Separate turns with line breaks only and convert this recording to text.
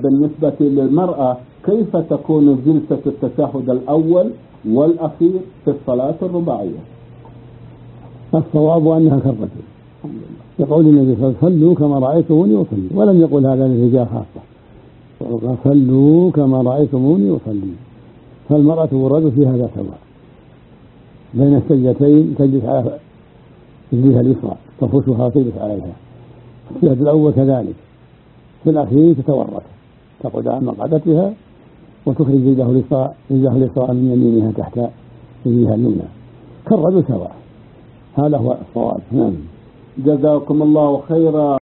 بالنسبة للمرأة كيف تكون جلسة التشهد الأول والأخير في الصلاة الرباعية؟
الصواب أنها كالرجل، يقول النبي صلى الله عليه وسلم صلوا كما رأيتموني أصلي، ولم يقل هذا للرجال خاصة، صلوا كما رأيتموني أصلي. فالمرأة والرجل في هذا سواء، بين السجدتين تجلس على رجلها اليسرى تفرشها وتجلس عليها، في السجد الأول كذلك، في الأخير تتورك تقعد على مقعدتها وتخرج رجلها اليسرى من يمينها تحت رجلها اليمنى كالرجل سواء. هذا هو الصواب. نعم.
جزاكم الله خيرا.